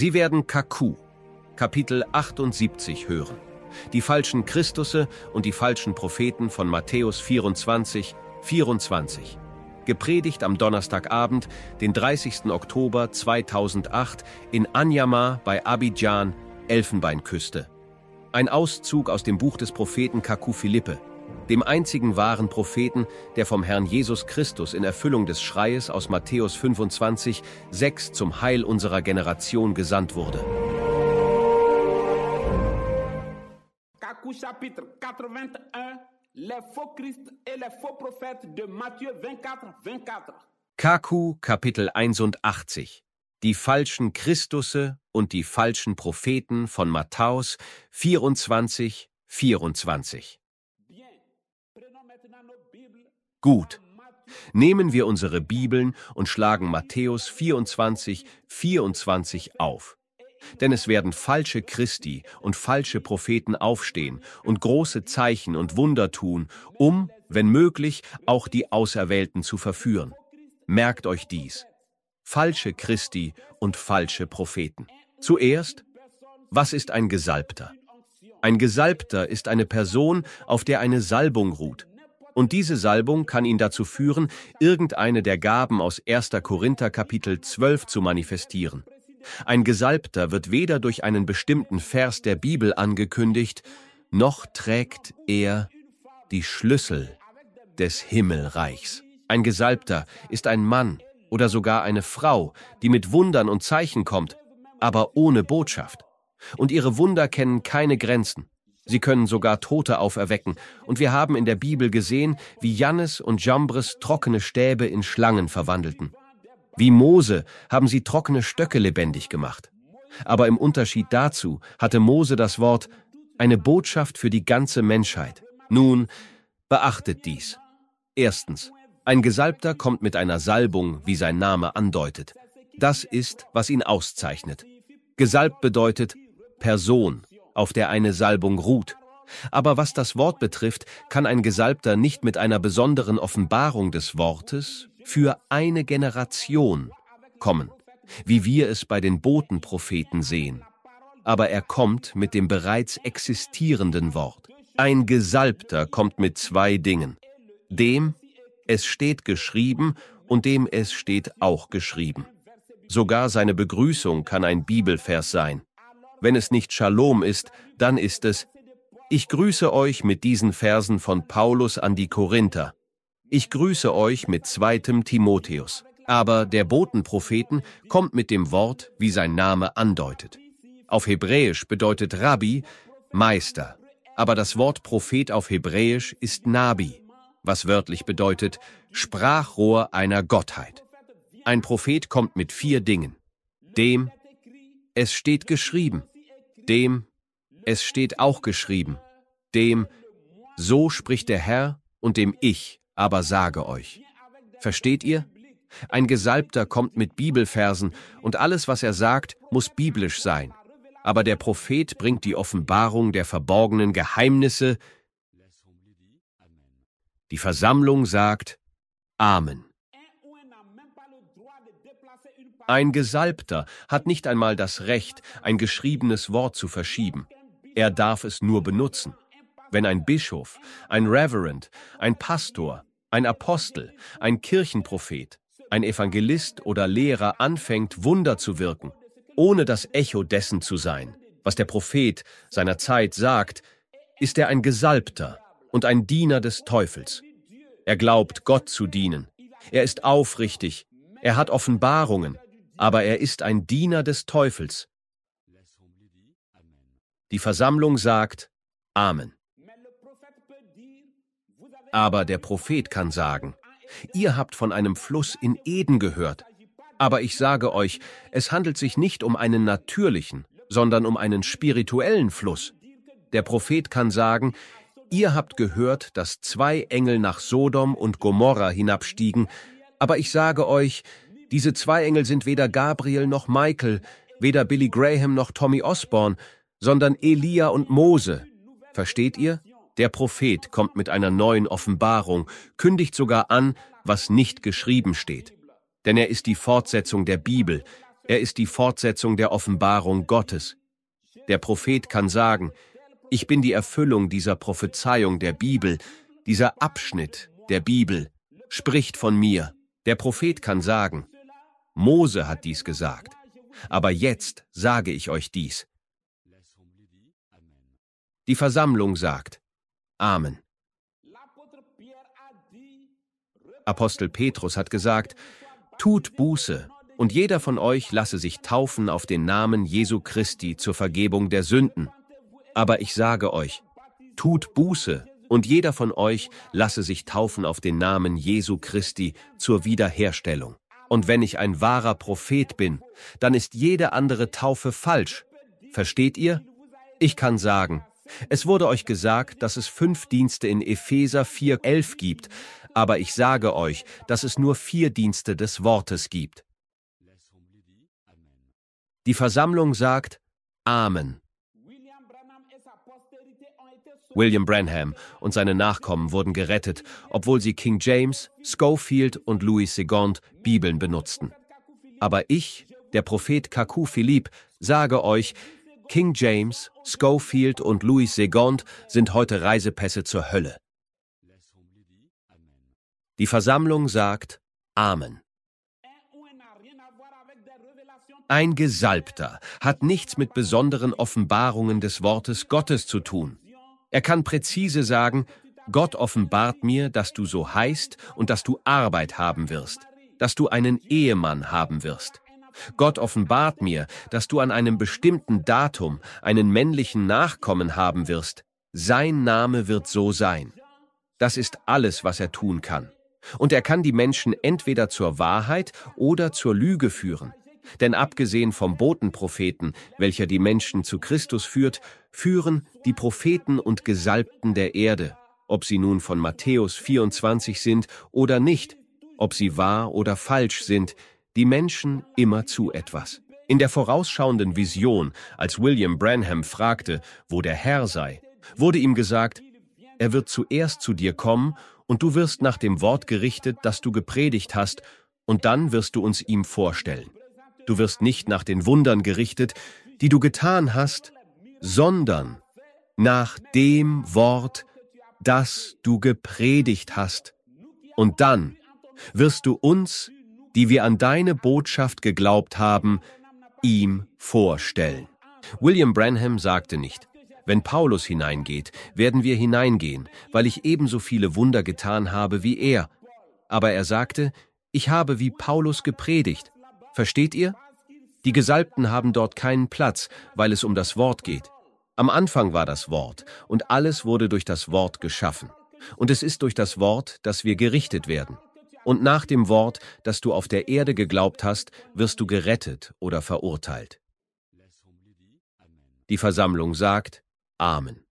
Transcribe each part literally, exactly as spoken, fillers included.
Sie werden Kaku, Kapitel achtundsiebzig hören. Die falschen Christusse und die falschen Propheten von Matthäus vierundzwanzig, vierundzwanzig. Gepredigt am Donnerstagabend, den dreißigsten Oktober zweitausendacht in Anyama bei Abidjan, Elfenbeinküste. Ein Auszug aus dem Buch des Propheten Kaku Philippe, dem einzigen wahren Propheten, der vom Herrn Jesus Christus in Erfüllung des Schreies aus Matthäus fünfundzwanzig, sechs zum Heil unserer Generation gesandt wurde. Kaku chapitre quatre-vingt-un, les faux Christ et les faux prophètes de Matthieu vingt-quatre, vingt-quatre. Kaku Kapitel einundachtzig. Die falschen Christusse und die falschen Propheten von Matthäus vierundzwanzig, vierundzwanzig. Gut. Nehmen wir unsere Bibeln und schlagen Matthäus vierundzwanzig, vierundzwanzig auf. Denn es werden falsche Christi und falsche Propheten aufstehen und große Zeichen und Wunder tun, um, wenn möglich, auch die Auserwählten zu verführen. Merkt euch dies. Falsche Christi und falsche Propheten. Zuerst, was ist ein Gesalbter? Ein Gesalbter ist eine Person, auf der eine Salbung ruht. Und diese Salbung kann ihn dazu führen, irgendeine der Gaben aus erster Korinther Kapitel zwölf zu manifestieren. Ein Gesalbter wird weder durch einen bestimmten Vers der Bibel angekündigt, noch trägt er die Schlüssel des Himmelreichs. Ein Gesalbter ist ein Mann oder sogar eine Frau, die mit Wundern und Zeichen kommt, aber ohne Botschaft. Und ihre Wunder kennen keine Grenzen. Sie können sogar Tote auferwecken, und wir haben in der Bibel gesehen, wie Jannes und Jambres trockene Stäbe in Schlangen verwandelten. Wie Mose haben sie trockene Stöcke lebendig gemacht. Aber im Unterschied dazu hatte Mose das Wort, eine Botschaft für die ganze Menschheit. Nun, beachtet dies. Erstens, ein Gesalbter kommt mit einer Salbung, wie sein Name andeutet. Das ist, was ihn auszeichnet. Gesalbt bedeutet Person, auf der eine Salbung ruht. Aber was das Wort betrifft, kann ein Gesalbter nicht mit einer besonderen Offenbarung des Wortes für eine Generation kommen, wie wir es bei den Botenpropheten sehen. Aber er kommt mit dem bereits existierenden Wort. Ein Gesalbter kommt mit zwei Dingen. Dem, es steht geschrieben, und dem, es steht auch geschrieben. Sogar seine Begrüßung kann ein Bibelvers sein. Wenn es nicht Shalom ist, dann ist es: Ich grüße euch mit diesen Versen von Paulus an die Korinther. Ich grüße euch mit zweitem Timotheus. Aber der Botenpropheten kommt mit dem Wort, wie sein Name andeutet. Auf Hebräisch bedeutet Rabbi Meister, aber das Wort Prophet auf Hebräisch ist Nabi, was wörtlich bedeutet Sprachrohr einer Gottheit. Ein Prophet kommt mit vier Dingen. Dem, es steht geschrieben. Dem, es steht auch geschrieben. Dem, so spricht der Herr, und dem ich aber sage euch. Versteht ihr? Ein Gesalbter kommt mit Bibelversen, und alles, was er sagt, muss biblisch sein. Aber der Prophet bringt die Offenbarung der verborgenen Geheimnisse. Die Versammlung sagt Amen. Ein Gesalbter hat nicht einmal das Recht, ein geschriebenes Wort zu verschieben. Er darf es nur benutzen. Wenn ein Bischof, ein Reverend, ein Pastor, ein Apostel, ein Kirchenprophet, ein Evangelist oder Lehrer anfängt, Wunder zu wirken, ohne das Echo dessen zu sein, was der Prophet seiner Zeit sagt, ist er ein Gesalbter und ein Diener des Teufels. Er glaubt, Gott zu dienen. Er ist aufrichtig. Er hat Offenbarungen. Aber er ist ein Diener des Teufels. Die Versammlung sagt Amen. Aber der Prophet kann sagen, ihr habt von einem Fluss in Eden gehört. Aber ich sage euch, es handelt sich nicht um einen natürlichen, sondern um einen spirituellen Fluss. Der Prophet kann sagen, ihr habt gehört, dass zwei Engel nach Sodom und Gomorra hinabstiegen, aber ich sage euch, diese zwei Engel sind weder Gabriel noch Michael, weder Billy Graham noch Tommy Osborne, sondern Elia und Mose. Versteht ihr? Der Prophet kommt mit einer neuen Offenbarung, kündigt sogar an, was nicht geschrieben steht. Denn er ist die Fortsetzung der Bibel, Er ist die Fortsetzung der Offenbarung Gottes. Der Prophet kann sagen, ich bin die Erfüllung dieser Prophezeiung der Bibel, dieser Abschnitt der Bibel spricht von mir. Der Prophet kann sagen, Mose hat dies gesagt, aber jetzt sage ich euch dies. Die Versammlung sagt, Amen. Apostel Petrus hat gesagt, tut Buße, und jeder von euch lasse sich taufen auf den Namen Jesu Christi zur Vergebung der Sünden. Aber ich sage euch, tut Buße, und jeder von euch lasse sich taufen auf den Namen Jesu Christi zur Wiederherstellung. Und wenn ich ein wahrer Prophet bin, dann ist jede andere Taufe falsch. Versteht ihr? Ich kann sagen, es wurde euch gesagt, dass es fünf Dienste in Epheser vier elf gibt, aber ich sage euch, dass es nur vier Dienste des Wortes gibt. Die Versammlung sagt Amen. William Branham und seine Nachkommen wurden gerettet, obwohl sie King James, Scofield und Louis Segond Bibeln benutzten. Aber ich, der Prophet Kaku Philippe, sage euch, King James, Scofield und Louis Segond sind heute Reisepässe zur Hölle. Die Versammlung sagt Amen. Ein Gesalbter hat nichts mit besonderen Offenbarungen des Wortes Gottes zu tun. Er kann präzise sagen, Gott offenbart mir, dass du so heißt und dass du Arbeit haben wirst, dass du einen Ehemann haben wirst. Gott offenbart mir, dass du an einem bestimmten Datum einen männlichen Nachkommen haben wirst. Sein Name wird so sein. Das ist alles, was er tun kann. Und er kann die Menschen entweder zur Wahrheit oder zur Lüge führen. Denn abgesehen vom Botenpropheten, welcher die Menschen zu Christus führt, führen die Propheten und Gesalbten der Erde, ob sie nun von Matthäus vierundzwanzig sind oder nicht, ob sie wahr oder falsch sind, die Menschen immer zu etwas. In der vorausschauenden Vision, als William Branham fragte, wo der Herr sei, wurde ihm gesagt, er wird zuerst zu dir kommen und du wirst nach dem Wort gerichtet, das du gepredigt hast, und dann wirst du uns ihm vorstellen. Du wirst nicht nach den Wundern gerichtet, die du getan hast, sondern nach dem Wort, das du gepredigt hast. Und dann wirst du uns, die wir an deine Botschaft geglaubt haben, ihm vorstellen. William Branham sagte nicht, wenn Paulus hineingeht, werden wir hineingehen, weil ich ebenso viele Wunder getan habe wie er. Aber er sagte, ich habe wie Paulus gepredigt. Versteht ihr? Die Gesalbten haben dort keinen Platz, weil es um das Wort geht. Am Anfang war das Wort, und alles wurde durch das Wort geschaffen. Und es ist durch das Wort, dass wir gerichtet werden. Und nach dem Wort, das du auf der Erde geglaubt hast, wirst du gerettet oder verurteilt. Die Versammlung sagt Amen.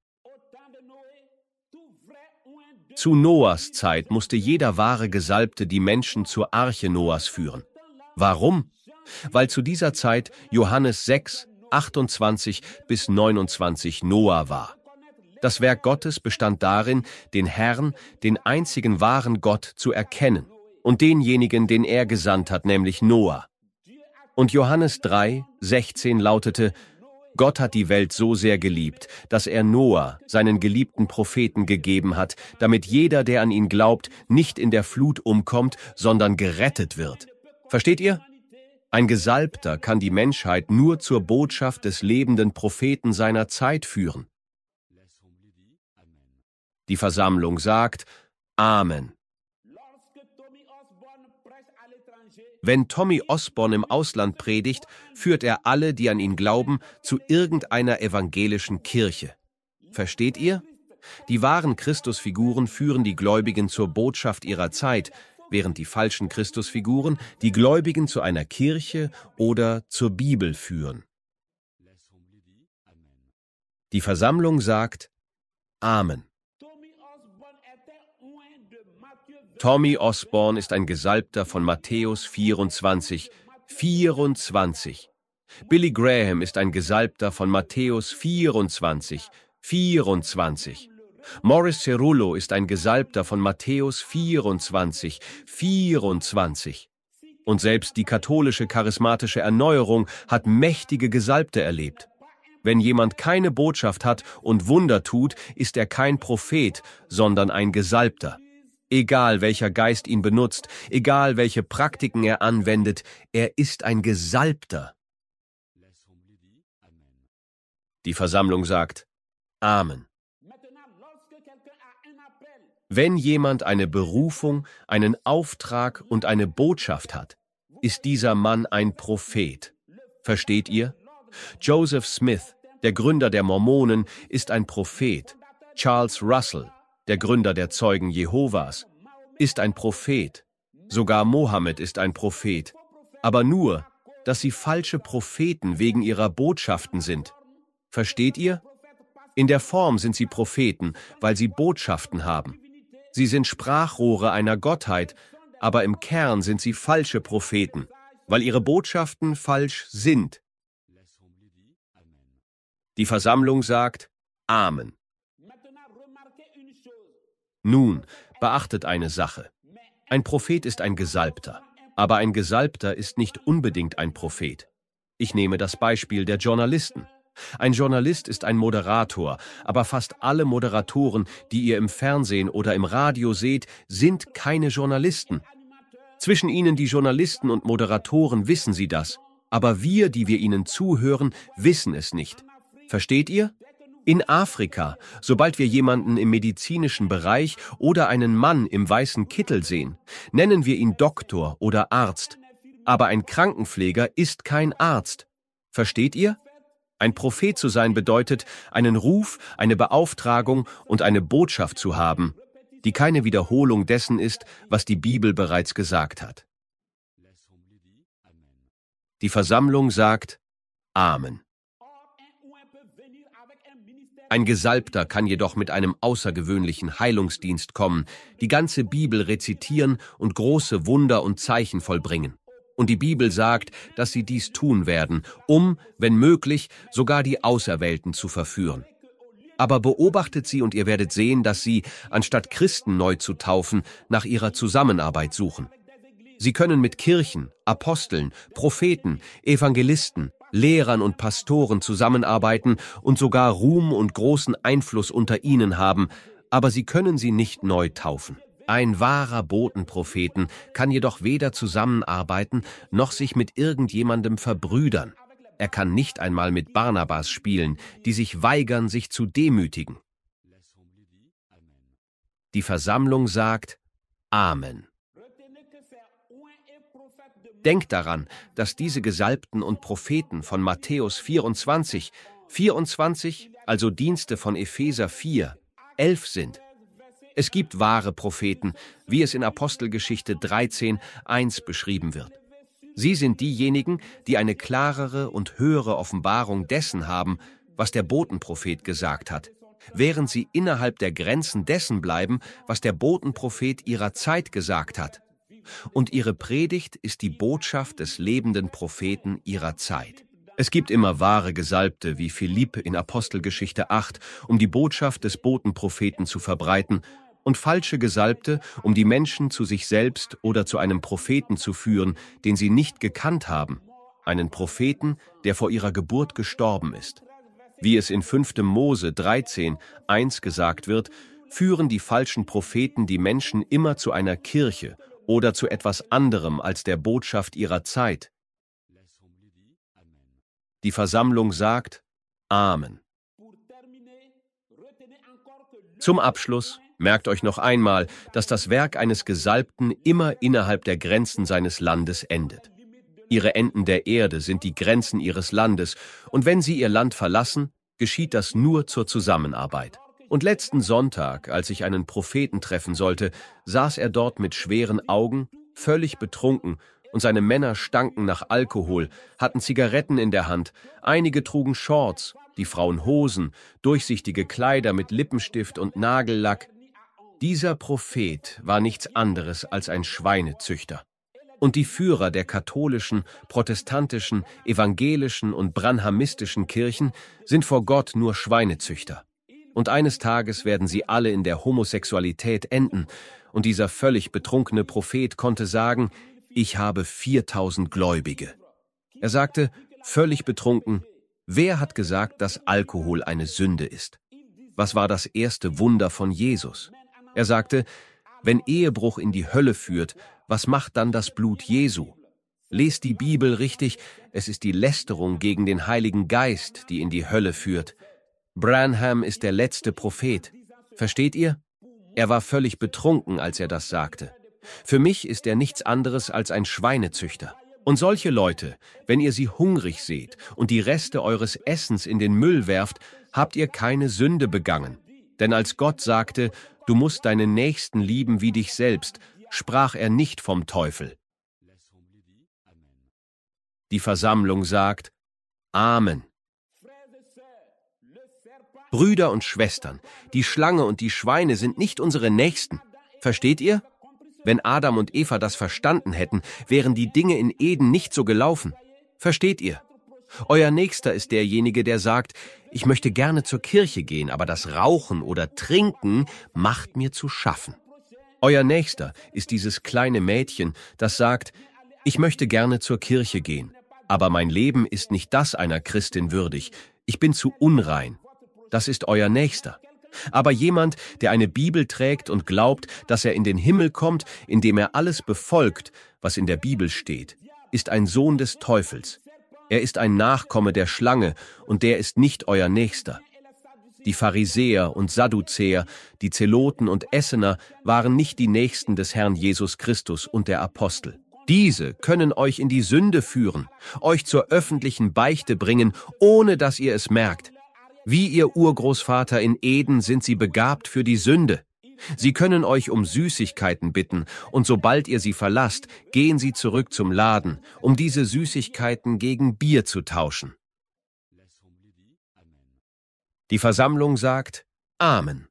Zu Noahs Zeit musste jeder wahre Gesalbte die Menschen zur Arche Noahs führen. Warum? Weil zu dieser Zeit Johannes sechs, achtundzwanzig bis neunundzwanzig Noah war. Das Werk Gottes bestand darin, den Herrn, den einzigen wahren Gott, zu erkennen und denjenigen, den er gesandt hat, nämlich Noah. Und Johannes drei, sechzehn lautete, Gott hat die Welt so sehr geliebt, dass er Noah, seinen geliebten Propheten, gegeben hat, damit jeder, der an ihn glaubt, nicht in der Flut umkommt, sondern gerettet wird. Versteht ihr? Ein Gesalbter kann die Menschheit nur zur Botschaft des lebenden Propheten seiner Zeit führen. Die Versammlung sagt Amen. Wenn Tommy Osborne im Ausland predigt, führt er alle, die an ihn glauben, zu irgendeiner evangelischen Kirche. Versteht ihr? Die wahren Christusfiguren führen die Gläubigen zur Botschaft ihrer Zeit, während die falschen Christusfiguren die Gläubigen zu einer Kirche oder zur Bibel führen. Die Versammlung sagt Amen. Tommy Osborne ist ein Gesalbter von Matthäus vierundzwanzig, vierundzwanzig. Billy Graham ist ein Gesalbter von Matthäus vierundzwanzig, vierundzwanzig. Morris Cerullo ist ein Gesalbter von Matthäus vierundzwanzig, vierundzwanzig. Und selbst die katholische charismatische Erneuerung hat mächtige Gesalbte erlebt. Wenn jemand keine Botschaft hat und Wunder tut, ist er kein Prophet, sondern ein Gesalbter. Egal welcher Geist ihn benutzt, egal welche Praktiken er anwendet, er ist ein Gesalbter. Die Versammlung sagt Amen. Wenn jemand eine Berufung, einen Auftrag und eine Botschaft hat, ist dieser Mann ein Prophet. Versteht ihr? Joseph Smith, der Gründer der Mormonen, ist ein Prophet. Charles Russell, der Gründer der Zeugen Jehovas, ist ein Prophet. Sogar Mohammed ist ein Prophet. Aber nur, dass sie falsche Propheten wegen ihrer Botschaften sind. Versteht ihr? In der Form sind sie Propheten, weil sie Botschaften haben. Sie sind Sprachrohre einer Gottheit, aber im Kern sind sie falsche Propheten, weil ihre Botschaften falsch sind. Die Versammlung sagt Amen. Nun, beachtet eine Sache. Ein Prophet ist ein Gesalbter, aber ein Gesalbter ist nicht unbedingt ein Prophet. Ich nehme das Beispiel der Journalisten. Ein Journalist ist ein Moderator, aber fast alle Moderatoren, die ihr im Fernsehen oder im Radio seht, sind keine Journalisten. Zwischen ihnen, die Journalisten und Moderatoren, wissen sie das, aber wir, die wir ihnen zuhören, wissen es nicht. Versteht ihr? In Afrika, sobald wir jemanden im medizinischen Bereich oder einen Mann im weißen Kittel sehen, nennen wir ihn Doktor oder Arzt. Aber ein Krankenpfleger ist kein Arzt. Versteht ihr? Ein Prophet zu sein bedeutet, einen Ruf, eine Beauftragung und eine Botschaft zu haben, die keine Wiederholung dessen ist, was die Bibel bereits gesagt hat. Die Versammlung sagt Amen. Ein Gesalbter kann jedoch mit einem außergewöhnlichen Heilungsdienst kommen, die ganze Bibel rezitieren und große Wunder und Zeichen vollbringen. Und die Bibel sagt, dass sie dies tun werden, um, wenn möglich, sogar die Auserwählten zu verführen. Aber beobachtet sie und ihr werdet sehen, dass sie, anstatt Christen neu zu taufen, nach ihrer Zusammenarbeit suchen. Sie können mit Kirchen, Aposteln, Propheten, Evangelisten, Lehrern und Pastoren zusammenarbeiten und sogar Ruhm und großen Einfluss unter ihnen haben, aber sie können sie nicht neu taufen. Ein wahrer Botenpropheten kann jedoch weder zusammenarbeiten, noch sich mit irgendjemandem verbrüdern. Er kann nicht einmal mit Barnabas spielen, die sich weigern, sich zu demütigen. Die Versammlung sagt Amen. Denkt daran, dass diese Gesalbten und Propheten von Matthäus vierundzwanzig, vierundzwanzig, also Dienste von Epheser vier, elf sind. Es gibt wahre Propheten, wie es in Apostelgeschichte dreizehn, eins beschrieben wird. Sie sind diejenigen, die eine klarere und höhere Offenbarung dessen haben, was der Botenprophet gesagt hat, während sie innerhalb der Grenzen dessen bleiben, was der Botenprophet ihrer Zeit gesagt hat. Und ihre Predigt ist die Botschaft des lebenden Propheten ihrer Zeit. Es gibt immer wahre Gesalbte wie Philipp in Apostelgeschichte acht, um die Botschaft des Botenpropheten zu verbreiten, und falsche Gesalbte, um die Menschen zu sich selbst oder zu einem Propheten zu führen, den sie nicht gekannt haben, einen Propheten, der vor ihrer Geburt gestorben ist. Wie es in fünfter Mose dreizehn, eins gesagt wird, führen die falschen Propheten die Menschen immer zu einer Kirche oder zu etwas anderem als der Botschaft ihrer Zeit. Die Versammlung sagt Amen. Zum Abschluss merkt euch noch einmal, dass das Werk eines Gesalbten immer innerhalb der Grenzen seines Landes endet. Ihre Enden der Erde sind die Grenzen ihres Landes, und wenn sie ihr Land verlassen, geschieht das nur zur Zusammenarbeit. Und letzten Sonntag, als ich einen Propheten treffen sollte, saß er dort mit schweren Augen, völlig betrunken, und seine Männer stanken nach Alkohol, hatten Zigaretten in der Hand, einige trugen Shorts, die Frauen Hosen, durchsichtige Kleider mit Lippenstift und Nagellack. Dieser Prophet war nichts anderes als ein Schweinezüchter. Und die Führer der katholischen, protestantischen, evangelischen und branhamistischen Kirchen sind vor Gott nur Schweinezüchter. Und eines Tages werden sie alle in der Homosexualität enden, und dieser völlig betrunkene Prophet konnte sagen, ich habe viertausend Gläubige. Er sagte, völlig betrunken, wer hat gesagt, dass Alkohol eine Sünde ist? Was war das erste Wunder von Jesus? Er sagte, wenn Ehebruch in die Hölle führt, was macht dann das Blut Jesu? Lest die Bibel richtig, es ist die Lästerung gegen den Heiligen Geist, die in die Hölle führt. Branham ist der letzte Prophet. Versteht ihr? Er war völlig betrunken, als er das sagte. Für mich ist er nichts anderes als ein Schweinezüchter. Und solche Leute, wenn ihr sie hungrig seht und die Reste eures Essens in den Müll werft, habt ihr keine Sünde begangen. Denn als Gott sagte, du musst deinen Nächsten lieben wie dich selbst, sprach er nicht vom Teufel. Die Versammlung sagt, Amen. Brüder und Schwestern, die Schlange und die Schweine sind nicht unsere Nächsten. Versteht ihr? Wenn Adam und Eva das verstanden hätten, wären die Dinge in Eden nicht so gelaufen. Versteht ihr? Euer Nächster ist derjenige, der sagt, ich möchte gerne zur Kirche gehen, aber das Rauchen oder Trinken macht mir zu schaffen. Euer Nächster ist dieses kleine Mädchen, das sagt, ich möchte gerne zur Kirche gehen, aber mein Leben ist nicht das einer Christin würdig, ich bin zu unrein. Das ist euer Nächster. Aber jemand, der eine Bibel trägt und glaubt, dass er in den Himmel kommt, indem er alles befolgt, was in der Bibel steht, ist ein Sohn des Teufels. Er ist ein Nachkomme der Schlange, und der ist nicht euer Nächster. Die Pharisäer und Sadduzäer, die Zeloten und Essener waren nicht die Nächsten des Herrn Jesus Christus und der Apostel. Diese können euch in die Sünde führen, euch zur öffentlichen Beichte bringen, ohne dass ihr es merkt. Wie ihr Urgroßvater in Eden sind sie begabt für die Sünde. Sie können euch um Süßigkeiten bitten, und sobald ihr sie verlasst, gehen sie zurück zum Laden, um diese Süßigkeiten gegen Bier zu tauschen. Die Versammlung sagt Amen.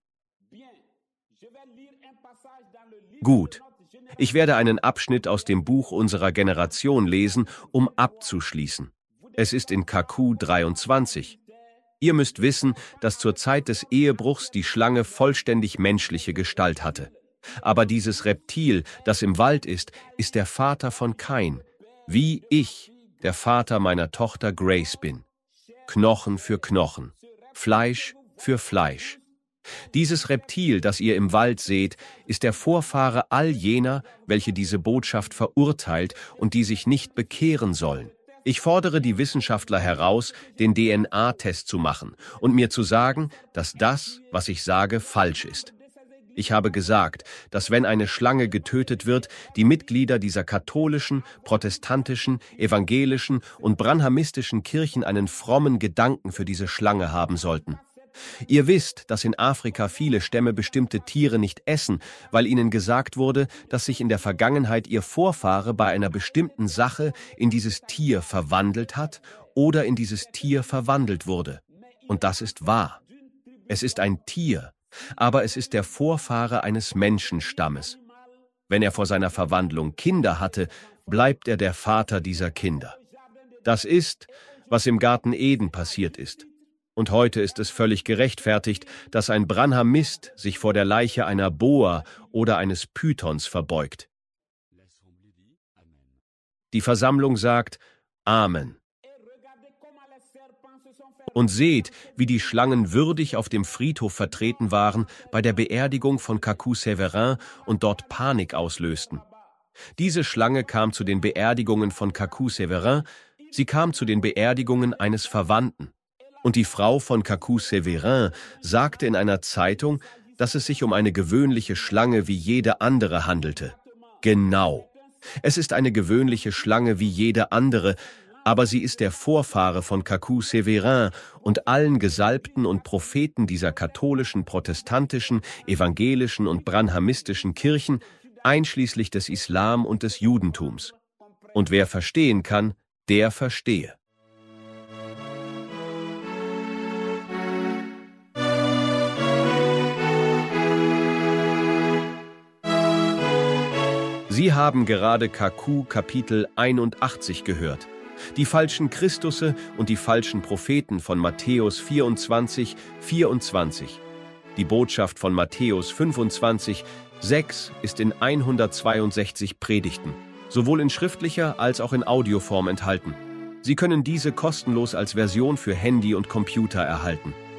Gut, ich werde einen Abschnitt aus dem Buch unserer Generation lesen, um abzuschließen. Es ist in K Q dreiundzwanzig. Ihr müsst wissen, dass zur Zeit des Ehebruchs die Schlange vollständig menschliche Gestalt hatte. Aber dieses Reptil, das im Wald ist, ist der Vater von Kain, wie ich, der Vater meiner Tochter Grace bin. Knochen für Knochen, Fleisch für Fleisch. Dieses Reptil, das ihr im Wald seht, ist der Vorfahre all jener, welche diese Botschaft verurteilt und die sich nicht bekehren sollen. Ich fordere die Wissenschaftler heraus, den D N A-Test zu machen und mir zu sagen, dass das, was ich sage, falsch ist. Ich habe gesagt, dass wenn eine Schlange getötet wird, die Mitglieder dieser katholischen, protestantischen, evangelischen und branhamistischen Kirchen einen frommen Gedanken für diese Schlange haben sollten. Ihr wisst, dass in Afrika viele Stämme bestimmte Tiere nicht essen, weil ihnen gesagt wurde, dass sich in der Vergangenheit ihr Vorfahre bei einer bestimmten Sache in dieses Tier verwandelt hat oder in dieses Tier verwandelt wurde. Und das ist wahr. Es ist ein Tier, aber es ist der Vorfahre eines Menschenstammes. Wenn er vor seiner Verwandlung Kinder hatte, bleibt er der Vater dieser Kinder. Das ist, was im Garten Eden passiert ist. Und heute ist es völlig gerechtfertigt, dass ein Branhamist sich vor der Leiche einer Boa oder eines Pythons verbeugt. Die Versammlung sagt Amen. Und seht, wie die Schlangen würdig auf dem Friedhof vertreten waren bei der Beerdigung von K Q Severin und dort Panik auslösten. Diese Schlange kam zu den Beerdigungen von K Q Severin, sie kam zu den Beerdigungen eines Verwandten. Und die Frau von K Q Severin sagte in einer Zeitung, dass es sich um eine gewöhnliche Schlange wie jede andere handelte. Genau. Es ist eine gewöhnliche Schlange wie jede andere, aber sie ist der Vorfahre von K Q Severin und allen Gesalbten und Propheten dieser katholischen, protestantischen, evangelischen und branhamistischen Kirchen, einschließlich des Islam und des Judentums. Und wer verstehen kann, der verstehe. Sie haben gerade K Q Kapitel einundachtzig gehört. Die falschen Christusse und die falschen Propheten von Matthäus vierundzwanzig, vierundzwanzig. Die Botschaft von Matthäus fünfundzwanzig, sechs ist in hundertzweiundsechzig Predigten. sowohl in schriftlicher als auch in Audioform enthalten. Sie können diese kostenlos als Version für Handy und Computer erhalten.